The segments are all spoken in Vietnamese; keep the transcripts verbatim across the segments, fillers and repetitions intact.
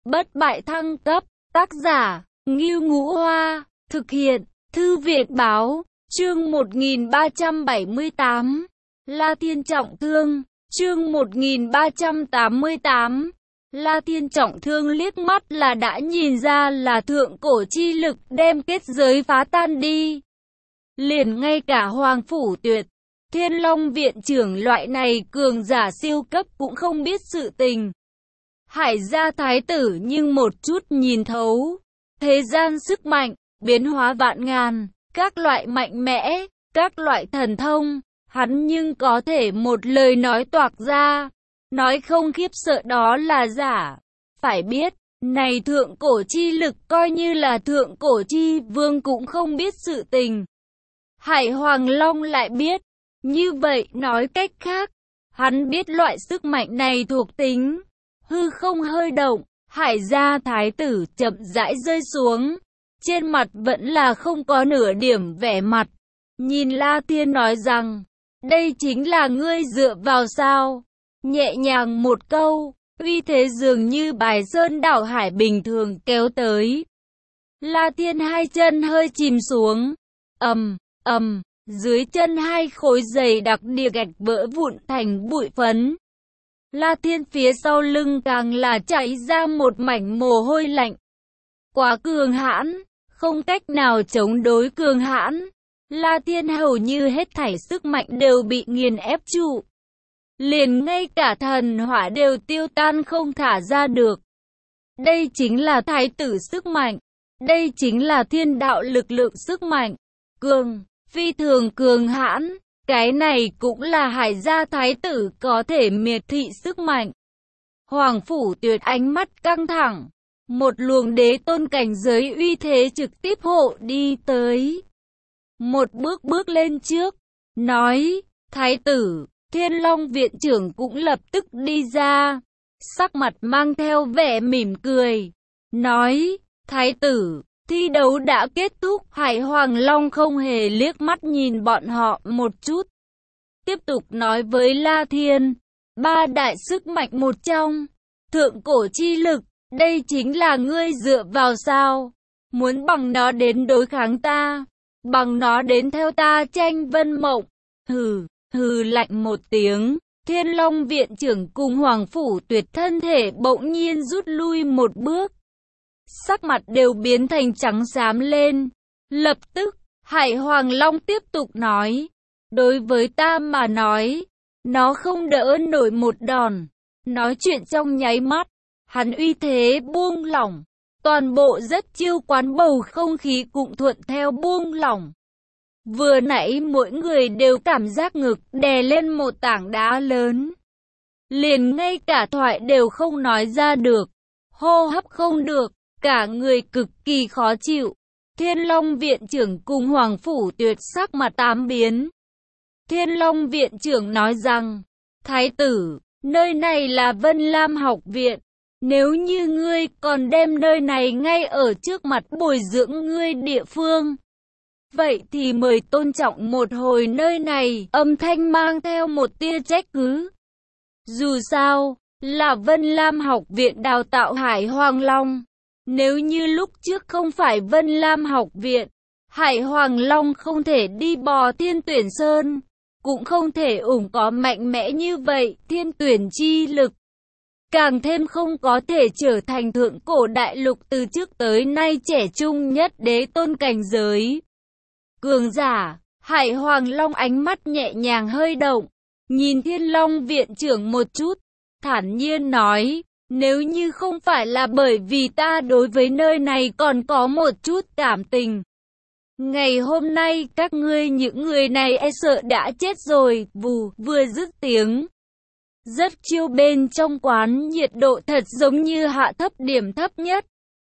Bất bại thăng cấp, tác giả, Ngưu Ngũ Hoa, thực hiện, Thư viện báo, chương một nghìn ba trăm bảy mươi tám, La Thiên trọng thương, chương một nghìn ba trăm tám mươi tám, La Thiên trọng thương liếc mắt là đã nhìn ra là thượng cổ chi lực đem kết giới phá tan đi. Liền ngay cả Hoàng Phủ Tuyệt, Thiên Long viện trưởng loại này cường giả siêu cấp cũng không biết sự tình. Hải gia thái tử nhưng một chút nhìn thấu, thế gian sức mạnh, biến hóa vạn ngàn, các loại mạnh mẽ, các loại thần thông, hắn nhưng có thể một lời nói toạc ra, nói không khiếp sợ đó là giả. Phải biết, này thượng cổ chi lực coi như là thượng cổ chi vương cũng không biết sự tình. Hải Hoàng Long lại biết, như vậy nói cách khác, hắn biết loại sức mạnh này thuộc tính. Hư không hơi động, Hải gia thái tử chậm rãi rơi xuống, trên mặt vẫn là không có nửa điểm vẻ mặt. Nhìn La Thiên nói rằng, đây chính là ngươi dựa vào sao? Nhẹ nhàng một câu, uy thế dường như bài sơn đảo hải bình thường kéo tới. La Thiên hai chân hơi chìm xuống, ầm, ầm, dưới chân hai khối dày đặc địa gạch vỡ vụn thành bụi phấn. La Thiên phía sau lưng càng là chảy ra một mảnh mồ hôi lạnh. Quá cường hãn, không cách nào chống đối cường hãn. La Thiên hầu như hết thảy sức mạnh đều bị nghiền ép trụ. Liền ngay cả thần hỏa đều tiêu tan không thả ra được. Đây chính là thái tử sức mạnh. Đây chính là thiên đạo lực lượng sức mạnh. Cường, phi thường cường hãn. Cái này cũng là Hải gia thái tử có thể miệt thị sức mạnh. Hoàng Phủ Tuyệt ánh mắt căng thẳng. Một luồng đế tôn cảnh giới uy thế trực tiếp hộ đi tới. Một bước bước lên trước. Nói, thái tử, Thiên Long viện trưởng cũng lập tức đi ra. Sắc mặt mang theo vẻ mỉm cười. Nói, thái tử, thi đấu đã kết thúc. Hải Hoàng Long không hề liếc mắt nhìn bọn họ một chút. Tiếp tục nói với La Thiên, ba đại sức mạnh một trong, thượng cổ chi lực, đây chính là ngươi dựa vào sao? Muốn bằng nó đến đối kháng ta, bằng nó đến theo ta tranh vân mộng. Hừ, hừ lạnh một tiếng, Thiên Long viện trưởng cùng Hoàng Phủ Tuyệt thân thể bỗng nhiên rút lui một bước. Sắc mặt đều biến thành trắng xám lên. Lập tức, Hải Hoàng Long tiếp tục nói, đối với ta mà nói, nó không đỡ nổi một đòn. Nói chuyện trong nháy mắt, hắn uy thế buông lỏng. Toàn bộ rất chiêu quán bầu không khí cũng thuận theo buông lỏng. Vừa nãy mỗi người đều cảm giác ngực đè lên một tảng đá lớn. Liền ngay cả thoại đều không nói ra được. Hô hấp không được, cả người cực kỳ khó chịu. Thiên Long viện trưởng cùng Hoàng Phủ Tuyệt sắc mặt tám biến. Thiên Long viện trưởng nói rằng, thái tử, nơi này là Vân Lam học viện. Nếu như ngươi còn đem nơi này ngay ở trước mặt bồi dưỡng ngươi địa phương, vậy thì mời tôn trọng một hồi nơi này. Âm thanh mang theo một tia trách cứ. Dù sao, là Vân Lam học viện đào tạo Hải Hoàng Long. Nếu như lúc trước không phải Vân Lam học viện, Hải Hoàng Long không thể đi bò Thiên Tuyển Sơn, cũng không thể ủng có mạnh mẽ như vậy thiên tuyển chi lực. Càng thêm không có thể trở thành thượng cổ đại lục từ trước tới nay trẻ trung nhất đế tôn cảnh giới. Cường giả, Hải Hoàng Long ánh mắt nhẹ nhàng hơi động, nhìn Thiên Long viện trưởng một chút, thản nhiên nói, nếu như không phải là bởi vì ta đối với nơi này còn có một chút cảm tình, ngày hôm nay các ngươi những người này e sợ đã chết rồi. Vù, vừa dứt tiếng. Rất chiêu bên trong quán nhiệt độ thật giống như hạ thấp điểm thấp nhất.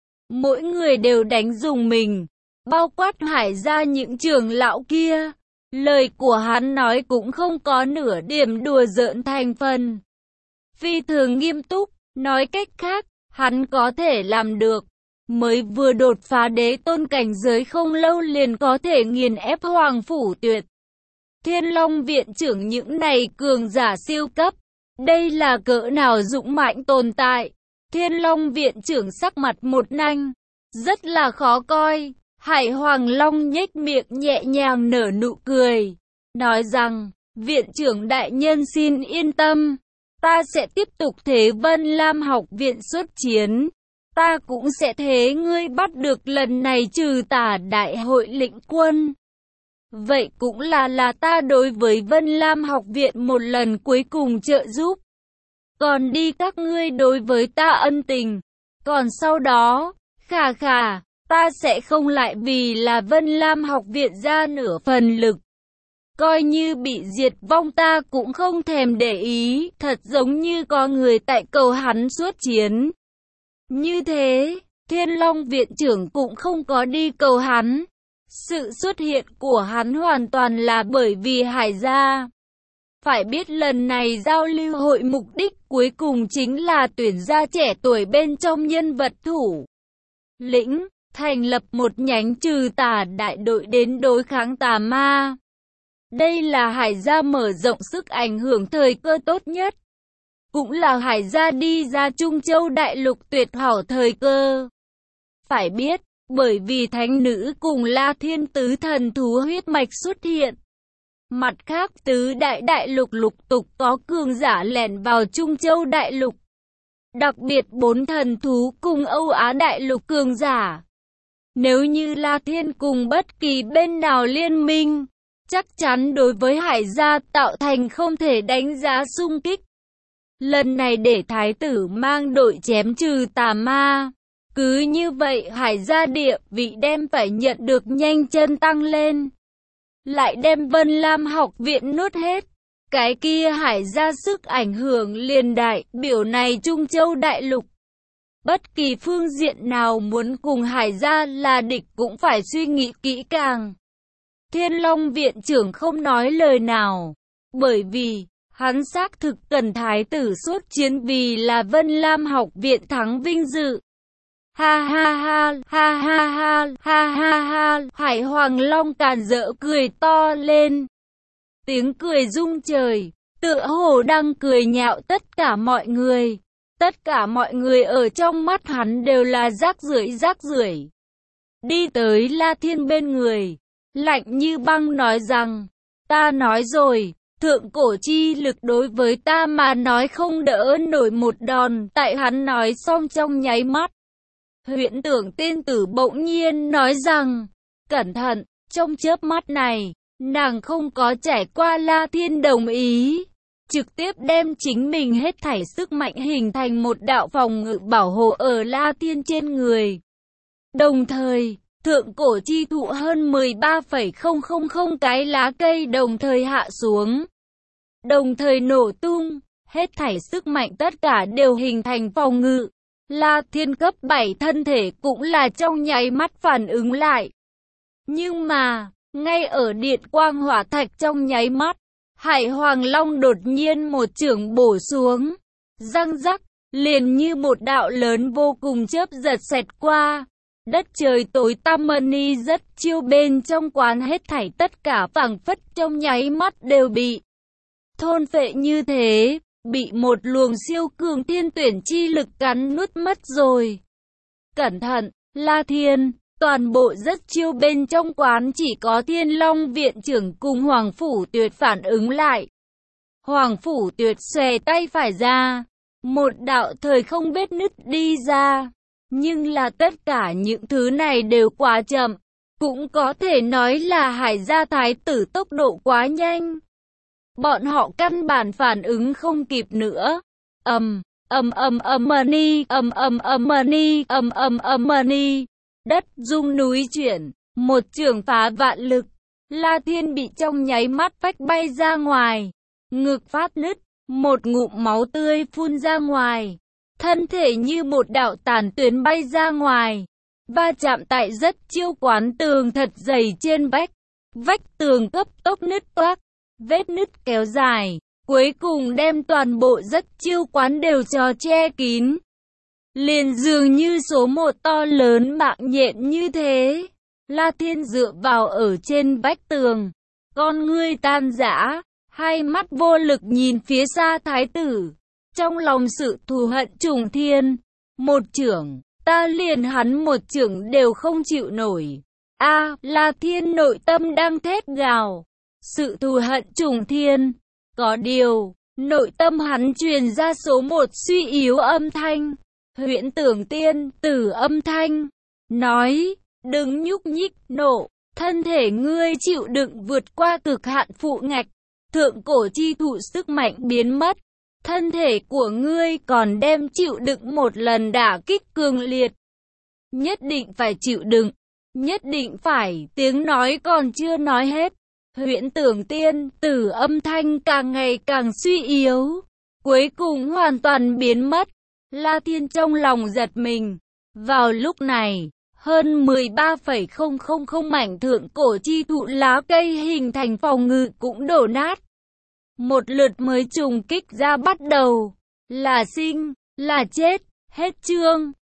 Mỗi người đều đánh dùng mình, bao quát Hải ra những trưởng lão kia. Lời của hắn nói cũng không có nửa điểm đùa giỡn thành phần. Phi thường nghiêm túc, nói cách khác, hắn có thể làm được. Mới vừa đột phá đế tôn cảnh giới không lâu liền có thể nghiền ép Hoàng Phủ Tuyệt. Thiên Long viện trưởng những này cường giả siêu cấp. Đây là cỡ nào dũng mãnh tồn tại. Thiên Long viện trưởng sắc mặt một nanh, rất là khó coi. Hải Hoàng Long nhếch miệng nhẹ nhàng nở nụ cười, nói rằng, viện trưởng đại nhân xin yên tâm, ta sẽ tiếp tục thế Vân Lam học viện xuất chiến. Ta cũng sẽ thế ngươi bắt được lần này trừ tà đại hội lĩnh quân. Vậy cũng là là ta đối với Vân Lam học viện một lần cuối cùng trợ giúp. Còn đi các ngươi đối với ta ân tình. Còn sau đó, khà khà, ta sẽ không lại vì là Vân Lam học viện ra nửa phần lực. Coi như bị diệt vong ta cũng không thèm để ý, thật giống như có người tại cầu hắn xuất chiến. Như thế, Thiên Long viện trưởng cũng không có đi cầu hắn. Sự xuất hiện của hắn hoàn toàn là bởi vì Hải gia. Phải biết lần này giao lưu hội mục đích cuối cùng chính là tuyển ra trẻ tuổi bên trong nhân vật thủ lĩnh, thành lập một nhánh trừ tà đại đội đến đối kháng tà ma. Đây là Hải gia mở rộng sức ảnh hưởng thời cơ tốt nhất. Cũng là Hải gia đi ra Trung Châu đại lục tuyệt hảo thời cơ. Phải biết, bởi vì thánh nữ cùng La Thiên tứ thần thú huyết mạch xuất hiện. Mặt khác tứ đại đại lục lục tục có cường giả lẻn vào Trung Châu đại lục. Đặc biệt bốn thần thú cùng Âu Á đại lục cường giả. Nếu như La Thiên cùng bất kỳ bên nào liên minh, chắc chắn đối với Hải gia tạo thành không thể đánh giá xung kích. Lần này để thái tử mang đội chém trừ tà ma. Cứ như vậy Hải gia địa vị đem phải nhận được nhanh chân tăng lên. Lại đem Vân Lam học viện nuốt hết. Cái kia Hải gia sức ảnh hưởng liền đại biểu này Trung Châu đại lục. Bất kỳ phương diện nào muốn cùng Hải gia là địch cũng phải suy nghĩ kỹ càng. Thiên Long viện trưởng không nói lời nào. Bởi vì hắn xác thực cần thái tử xuất chiến vì là Vân Lam học viện thắng vinh dự. Ha ha ha, ha ha ha, ha ha ha, Hải Hoàng Long càn rỡ cười to lên. Tiếng cười rung trời, tựa hồ đang cười nhạo tất cả mọi người. Tất cả mọi người ở trong mắt hắn đều là rác rưởi rác rưởi. Đi tới La Thiên bên người, lạnh như băng nói rằng, ta nói rồi. Thượng cổ chi lực đối với ta mà nói không đỡ nổi một đòn. Tại hắn nói xong trong nháy mắt, Huyễn Tưởng tiên tử bỗng nhiên nói rằng, cẩn thận, trong chớp mắt này, nàng không có trải qua La Thiên đồng ý, trực tiếp đem chính mình hết thảy sức mạnh hình thành một đạo phòng ngự bảo hộ ở La Thiên trên người. Đồng thời, thượng cổ chi thụ hơn mười ba phẩy không không không cái lá cây đồng thời hạ xuống. Đồng thời nổ tung, hết thảy sức mạnh tất cả đều hình thành phòng ngự. La Thiên cấp bảy thân thể cũng là trong nháy mắt phản ứng lại. Nhưng mà, ngay ở điện quang hỏa thạch trong nháy mắt, Hải Hoàng Long đột nhiên một chưởng bổ xuống. Răng rắc, liền như một đạo lớn vô cùng chớp giật xẹt qua. Đất trời tối tăm mani rất chiêu bên trong quán hết thảy tất cả phảng phất trong nháy mắt đều bị thôn phệ như thế, bị một luồng siêu cường thiên tuyển chi lực cắn nuốt mất rồi. Cẩn thận, La Thiên, toàn bộ rất chiêu bên trong quán chỉ có Thiên Long viện trưởng cùng Hoàng Phủ Tuyệt phản ứng lại. Hoàng Phủ Tuyệt xòe tay phải ra, một đạo thời không vết nứt đi ra. Nhưng là tất cả những thứ này đều quá chậm, cũng có thể nói là Hải gia thái tử tốc độ quá nhanh. Bọn họ căn bản phản ứng không kịp nữa. Ầm, ầm ầm ầm mani, ầm ầm ầm mani, ầm ầm ầm mani. Đất rung núi chuyển, một chưởng phá vạn lực. La Thiên bị trong nháy mắt phách bay ra ngoài, ngực phát nứt, một ngụm máu tươi phun ra ngoài. Thân thể như một đạo tàn tuyến bay ra ngoài, va chạm tại rất chiêu quán tường thật dày trên vách. Vách tường cấp tốc nứt toác, vết nứt kéo dài, cuối cùng đem toàn bộ rất chiêu quán đều cho che kín. Liền dường như số một to lớn mạng nhện như thế. La Thiên dựa vào ở trên vách tường, con ngươi tan rã, hai mắt vô lực nhìn phía xa thái tử. Trong lòng sự thù hận trùng thiên, Một chưởng, ta liền hắn một chưởng đều không chịu nổi. A, La Thiên nội tâm đang thét gào. Sự thù hận trùng thiên. Có điều, nội tâm hắn truyền ra số một suy yếu âm thanh. Huyễn Tưởng Tiên Tử âm thanh. Nói, đừng nhúc nhích, nộ. Thân thể ngươi chịu đựng vượt qua cực hạn phụ ngạch. Thượng cổ chi thụ sức mạnh biến mất. Thân thể của ngươi còn đem chịu đựng một lần đả kích cường liệt. Nhất định phải chịu đựng. Nhất định phải, tiếng nói còn chưa nói hết. Huyễn Tưởng Tiên Tử âm thanh càng ngày càng suy yếu. Cuối cùng hoàn toàn biến mất. La Thiên trong lòng giật mình. Vào lúc này, hơn mười ba phẩy không không không mảnh thượng cổ chi thụ lá cây hình thành phòng ngự cũng đổ nát. Một lượt mới trùng kích ra bắt đầu. Là sinh, là chết, hết chương.